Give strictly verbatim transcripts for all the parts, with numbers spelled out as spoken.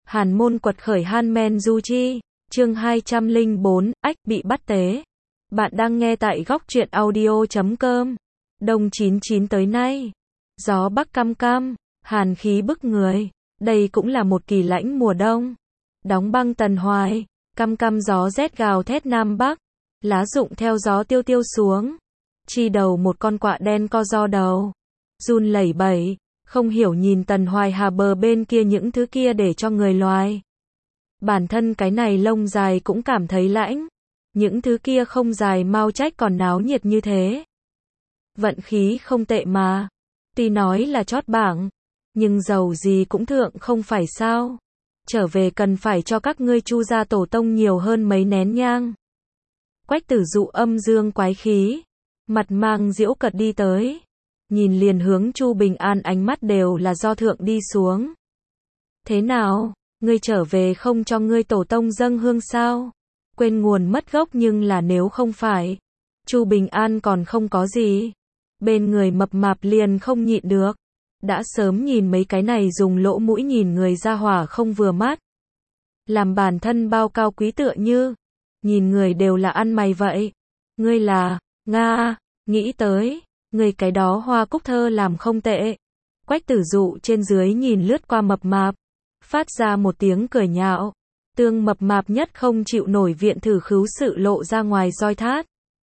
Hàn môn quật khởi Hanmen Du Chi, chương hai trăm lẻ bốn, ách, bị bắt tế. Bạn đang nghe tại góc truyện audio chấm com. Đông chín chín tới nay. Gió bắc căm căm, hàn khí bức người. Đây cũng là một kỳ lãnh mùa đông. Đóng băng Tần Hoài, căm căm gió rét gào thét Nam Bắc. Lá rụng theo gió tiêu tiêu xuống. Chi đầu một con quạ đen co ro đầu. Run lẩy bẩy. Không hiểu nhìn Tần Hoài Hà bờ bên kia những thứ kia để cho người loài. Bản thân cái này lông dài cũng cảm thấy lãnh. Những thứ kia không dài mau trách còn náo nhiệt như thế. Vận khí không tệ mà. Tuy nói là chót bảng. Nhưng dầu gì cũng thượng không phải sao. Trở về cần phải cho các ngươi Chu gia tổ tông nhiều hơn mấy nén nhang. Quách Tử Dụ âm dương quái khí. Mặt mang giễu cợt đi tới. Nhìn liền hướng Chu Bình An ánh mắt đều là do thượng đi xuống. Thế nào, ngươi trở về không cho ngươi tổ tông dâng hương sao? Quên nguồn mất gốc nhưng là nếu không phải. Chu Bình An còn không có gì. Bên người mập mạp liền không nhịn được. Đã sớm nhìn mấy cái này dùng lỗ mũi nhìn người ra hỏa không vừa mắt. Làm bản thân bao cao quý tựa như. Nhìn người đều là ăn mày vậy. Ngươi là, Nga, nghĩ tới. Người cái đó Hoa Cúc Thơ làm không tệ. Quách Tử Dụ trên dưới nhìn lướt qua mập mạp. Phát ra một tiếng cười nhạo. Tương mập mạp nhất không chịu nổi viện thử khứu sự lộ ra ngoài roi thát.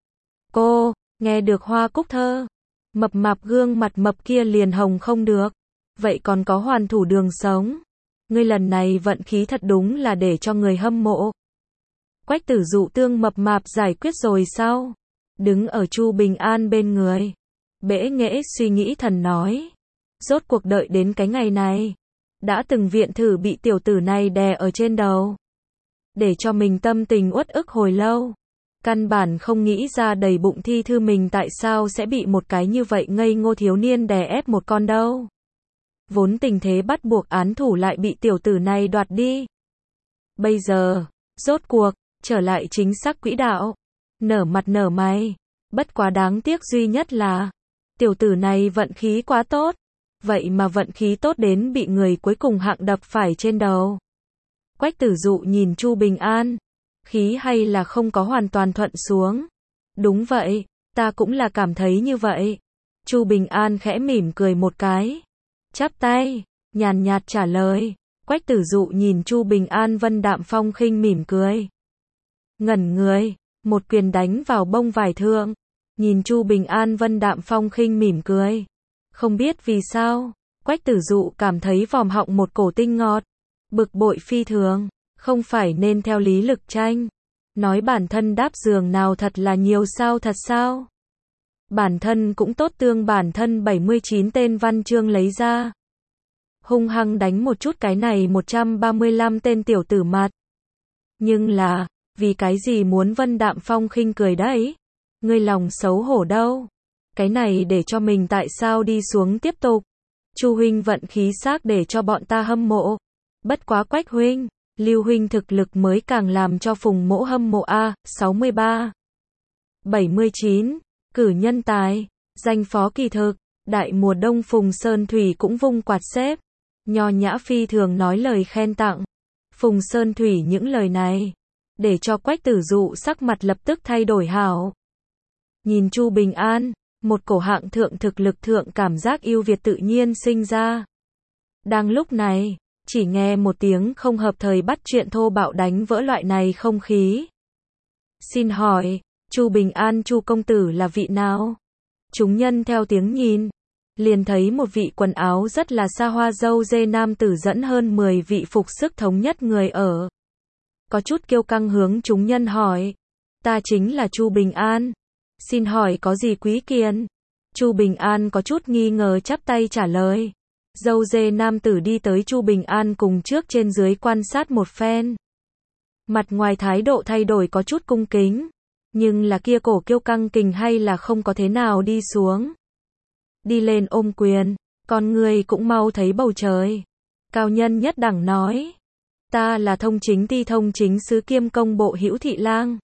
Cô, nghe được Hoa Cúc Thơ. Mập mạp gương mặt mập kia liền hồng không được. Vậy còn có hoàn thủ đường sống. Ngươi lần này vận khí thật đúng là để cho người hâm mộ. Quách Tử Dụ tương mập mạp giải quyết rồi sao? Đứng ở Chu Bình An bên người. Bẽ nghễ suy nghĩ thần nói. Rốt cuộc đợi đến cái ngày này. Đã từng viện thử bị tiểu tử này đè ở trên đầu. Để cho mình tâm tình uất ức hồi lâu. Căn bản không nghĩ ra đầy bụng thi thư mình tại sao sẽ bị một cái như vậy ngây ngô thiếu niên đè ép một con đâu. Vốn tình thế bắt buộc án thủ lại bị tiểu tử này đoạt đi. Bây giờ, rốt cuộc, trở lại chính xác quỹ đạo. Nở mặt nở mày. Bất quá đáng tiếc duy nhất là tiểu tử này vận khí quá tốt. Vậy mà vận khí tốt đến bị người cuối cùng hạng đập phải trên đầu. Quách Tử Dụ nhìn Chu Bình An. Khí hay là không có hoàn toàn thuận xuống. Đúng vậy, ta cũng là cảm thấy như vậy. Chu Bình An khẽ mỉm cười một cái. Chắp tay, nhàn nhạt trả lời. Quách Tử Dụ nhìn Chu Bình An vân đạm phong khinh mỉm cười. Ngẩn người, một quyền đánh vào bông vải thượng. Nhìn Chu Bình An vân đạm phong khinh mỉm cười. Không biết vì sao, Quách Tử Dụ cảm thấy vòm họng một cổ tinh ngọt. Bực bội phi thường, không phải nên theo lý lực tranh. Nói bản thân đáp giường nào thật là nhiều sao thật sao. Bản thân cũng tốt tương bản thân bảy mươi chín tên văn chương lấy ra. Hung hăng đánh một chút cái này một trăm ba mươi lăm tên tiểu tử mặt. Nhưng là, vì cái gì muốn vân đạm phong khinh cười đấy? Ngươi lòng xấu hổ đâu? Cái này để cho mình tại sao đi xuống tiếp tục? Chu huynh vận khí xác để cho bọn ta hâm mộ. Bất quá Quách huynh, Lưu huynh thực lực mới càng làm cho Phùng Mỗ hâm mộ a. sáu mươi ba, bảy mươi chín, cử nhân tài, danh phó kỳ thực, đại mùa đông Phùng Sơn Thủy cũng vung quạt xếp, nho nhã phi thường nói lời khen tặng. Phùng Sơn Thủy những lời này, để cho Quách Tử Dụ sắc mặt lập tức thay đổi hảo. Nhìn Chu Bình An, một cổ hạng thượng thực lực thượng cảm giác ưu việt tự nhiên sinh ra. Đang lúc này, chỉ nghe một tiếng không hợp thời bắt chuyện thô bạo đánh vỡ loại này không khí. Xin hỏi, Chu Bình An Chu công tử là vị nào? Chúng nhân theo tiếng nhìn, liền thấy một vị quần áo rất là xa hoa râu dê nam tử dẫn hơn mười vị phục sức thống nhất người ở. Có chút kiêu căng hướng chúng nhân hỏi, ta chính là Chu Bình An. Xin hỏi có gì quý kiền? Chu Bình An có chút nghi ngờ chắp tay trả lời. Dâu dê nam tử đi tới Chu Bình An cùng trước trên dưới quan sát một phen. Mặt ngoài thái độ thay đổi có chút cung kính. Nhưng là kia cổ kiêu căng kình hay là không có thế nào đi xuống. Đi lên ôm quyền, con người cũng mau thấy bầu trời. Cao nhân nhất đẳng nói. Ta là thông chính ti thông chính sứ kiêm công bộ Hữu Thị Lang.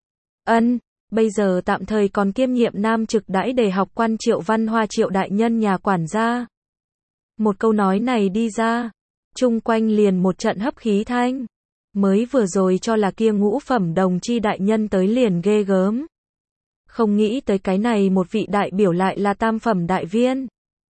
Ân. Bây giờ tạm thời còn kiêm nhiệm nam trực đãi để học quan Triệu Văn Hoa Triệu đại nhân nhà quản gia. Một câu nói này đi ra, Chung quanh liền một trận hấp khí thanh. Mới vừa rồi cho là kia ngũ phẩm đồng chi đại nhân tới liền ghê gớm. Không nghĩ tới cái này một vị đại biểu lại là tam phẩm đại viên.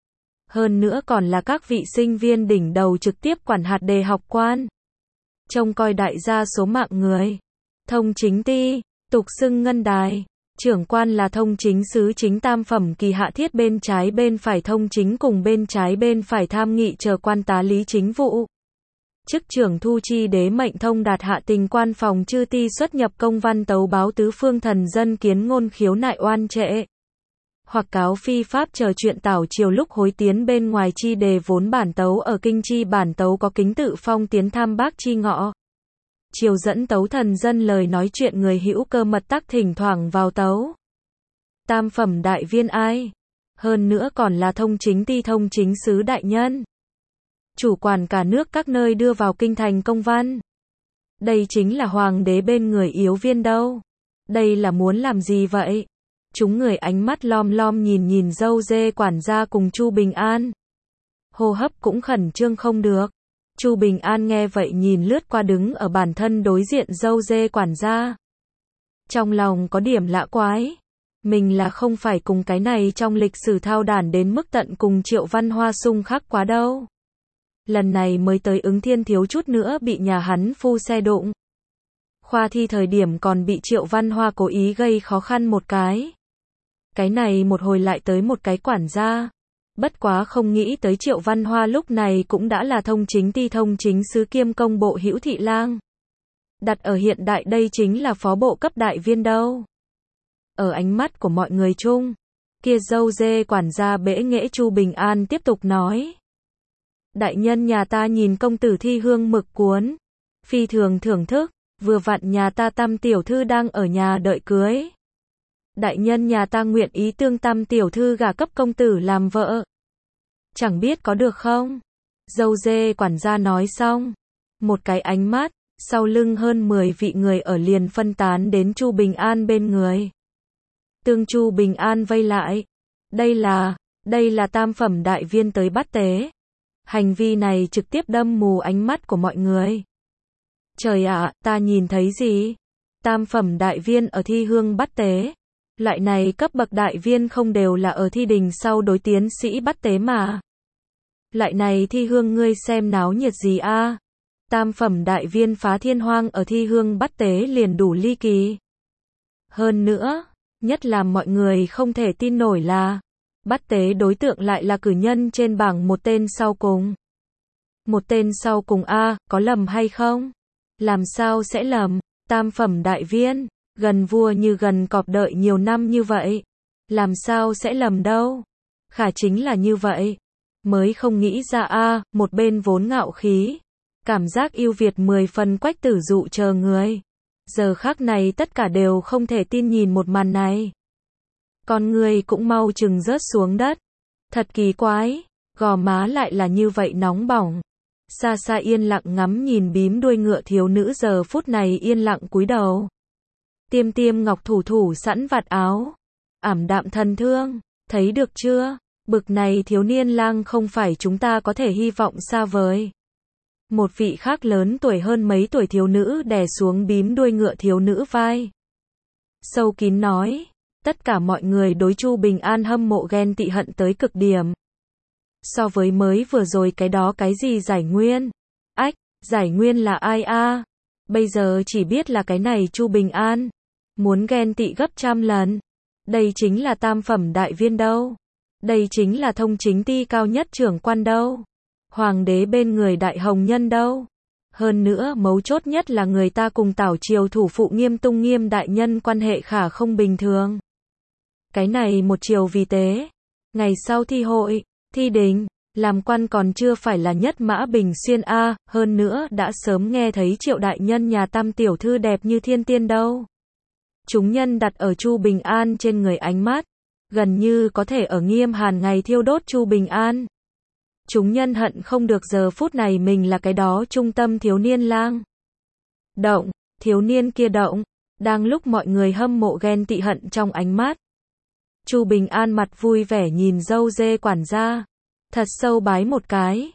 Hơn nữa còn là các vị sinh viên đỉnh đầu trực tiếp quản hạt đề học quan. Trông coi đại gia số mạng người. Thông chính ti, tục xưng ngân đài. Trưởng quan là thông chính sứ chính tam phẩm kỳ hạ thiết, bên trái bên phải thông chính cùng bên trái bên phải tham nghị chờ quan tá lý chính vụ. Chức trưởng thu chi đế mệnh thông đạt hạ tình quan phòng chư ti xuất nhập công văn tấu báo tứ phương thần dân kiến ngôn khiếu nại oan trễ. Hoặc cáo phi pháp chờ chuyện tảo chiều lúc hối tiến bên ngoài chi đề vốn bản tấu ở kinh chi bản tấu có kính tự phong tiến tham bác chi ngọ. Chiều dẫn tấu thần dân lời nói chuyện người hữu cơ mật tắc thỉnh thoảng vào tấu. Tam phẩm đại viên ai? Hơn nữa còn là thông chính ti thông chính sứ đại nhân. Chủ quản cả nước các nơi đưa vào kinh thành công văn. Đây chính là hoàng đế bên người yếu viên đâu. Đây là muốn làm gì vậy? Chúng người ánh mắt lom lom nhìn nhìn dâu dê quản gia cùng Chu Bình An. Hô hấp cũng khẩn trương không được. Chu Bình An nghe vậy nhìn lướt qua đứng ở bản thân đối diện dâu dê quản gia. Trong lòng có điểm lạ quái. Mình là không phải cùng cái này trong lịch sử thao đản đến mức tận cùng Triệu Văn Hoa xung khắc quá đâu. Lần này mới tới Ứng Thiên thiếu chút nữa bị nhà hắn phu xe đụng. Khoa thi thời điểm còn bị Triệu Văn Hoa cố ý gây khó khăn một cái. Cái này một hồi lại tới một cái quản gia. Bất quá không nghĩ tới Triệu Văn Hoa lúc này cũng đã là thông chính ti thông chính sứ kiêm công bộ hữu thị lang. Đặt ở hiện đại đây chính là phó bộ cấp đại viên đâu. Ở ánh mắt của mọi người chung, kia dâu dê quản gia bẽ nghễ Chu Bình An tiếp tục nói. Đại nhân nhà ta nhìn công tử thi hương mực cuốn. Phi thường thưởng thức, vừa vặn nhà ta Tam tiểu thư đang ở nhà đợi cưới. Đại nhân nhà ta nguyện ý tương Tam tiểu thư gả cấp công tử làm vợ. Chẳng biết có được không? Dâu dê quản gia nói xong. Một cái ánh mắt, sau lưng hơn mười vị người ở liền phân tán đến Chu Bình An bên người. Tương Chu Bình An vây lại. Đây là, đây là tam phẩm đại viên tới bắt tế. Hành vi này trực tiếp đâm mù ánh mắt của mọi người. Trời ạ, ta nhìn thấy gì? Tam phẩm đại viên ở thi hương bắt tế. Loại này cấp bậc đại viên không đều là ở thi đình sau đối tiến sĩ bắt tế mà. Loại này thi hương ngươi xem náo nhiệt gì a? Tam phẩm đại viên phá thiên hoang ở thi hương bắt tế liền đủ ly kỳ. Hơn nữa, nhất là mọi người không thể tin nổi là bắt tế đối tượng lại là cử nhân trên bảng một tên sau cùng. Một tên sau cùng a, có lầm hay không? Làm sao sẽ lầm? Tam phẩm đại viên, gần vua như gần cọp đợi nhiều năm như vậy. Làm sao sẽ lầm đâu? Khả chính là như vậy. Mới không nghĩ ra a, một bên vốn ngạo khí. Cảm giác yêu Việt mười phần Quách Tử Dụ chờ người. Giờ khắc này tất cả đều không thể tin nhìn một màn này. Con người cũng mau chừng rớt xuống đất. Thật kỳ quái, gò má lại là như vậy nóng bỏng. Xa xa yên lặng ngắm nhìn bím đuôi ngựa thiếu nữ giờ phút này yên lặng cúi đầu. Tiêm tiêm ngọc thủ thủ sẵn vạt áo. Ảm đạm thần thương, thấy được chưa? Bực này thiếu niên lang không phải chúng ta có thể hy vọng xa vời. Một vị khác lớn tuổi hơn mấy tuổi thiếu nữ đè xuống bím đuôi ngựa thiếu nữ vai. Sâu kín nói, tất cả mọi người đối Chu Bình An hâm mộ ghen tị hận tới cực điểm. So với mới vừa rồi cái đó cái gì giải nguyên? Ách, giải nguyên là ai a? Bây giờ chỉ biết là cái này Chu Bình An. Muốn ghen tị gấp trăm lần. Đây chính là tam phẩm đại viên đâu. Đây chính là thông chính ti cao nhất trưởng quan đâu. Hoàng đế bên người đại hồng nhân đâu. Hơn nữa mấu chốt nhất là người ta cùng Tảo triều thủ phụ Nghiêm Tung Nghiêm đại nhân quan hệ khả không bình thường. Cái này một triều vì tế. Ngày sau thi hội, thi đình, làm quan còn chưa phải là nhất mã bình xuyên a, hơn nữa đã sớm nghe thấy Triệu đại nhân nhà Tam tiểu thư đẹp như thiên tiên đâu. Chúng nhân đặt ở Chu Bình An trên người ánh mắt, gần như có thể ở Nghiêm Hàn ngày thiêu đốt Chu Bình An. Chúng nhân hận không được giờ phút này mình là cái đó trung tâm thiếu niên lang. Động, thiếu niên kia động, đang lúc mọi người hâm mộ ghen tị hận trong ánh mắt. Chu Bình An mặt vui vẻ nhìn dâu dê quản gia, thật sâu bái một cái.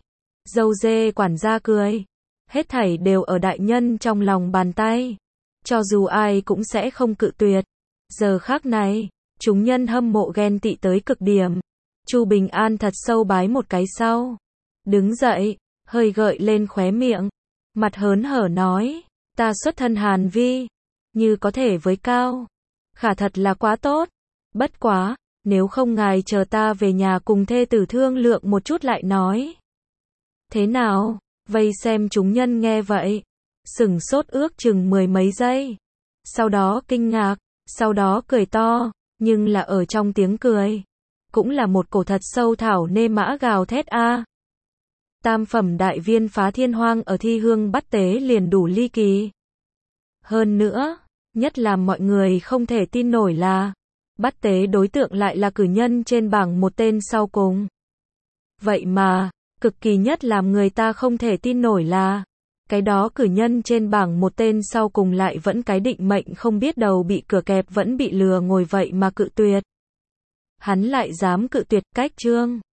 Dâu dê quản gia cười. Hết thảy đều ở đại nhân trong lòng bàn tay. Cho dù ai cũng sẽ không cự tuyệt. Giờ khắc này, chúng nhân hâm mộ ghen tị tới cực điểm. Chu Bình An thật sâu bái một cái sau. Đứng dậy, hơi gợi lên khóe miệng. Mặt hớn hở nói, ta xuất thân Hàn Vi. Như có thể với Cao. Khả thật là quá tốt. Bất quá, nếu không ngài chờ ta về nhà cùng thê tử thương lượng một chút lại nói. Thế nào? Vây xem chúng nhân nghe vậy. Sửng sốt ước chừng mười mấy giây. Sau đó kinh ngạc, sau đó cười to, nhưng là ở trong tiếng cười. Cũng là một cổ thật sâu thảo nê mã gào thét a. Tam phẩm đại viên phá thiên hoang ở thi hương bắt tế liền đủ ly kỳ. Hơn nữa, nhất là mọi người không thể tin nổi là, bắt tế đối tượng lại là cử nhân trên bảng một tên sau cùng. Vậy mà, cực kỳ nhất làm người ta không thể tin nổi là, cái đó cử nhân trên bảng một tên sau cùng lại vẫn cái định mệnh không biết đầu bị cửa kẹp vẫn bị lừa ngồi vậy mà cự tuyệt. Hắn lại dám cự tuyệt cách chương.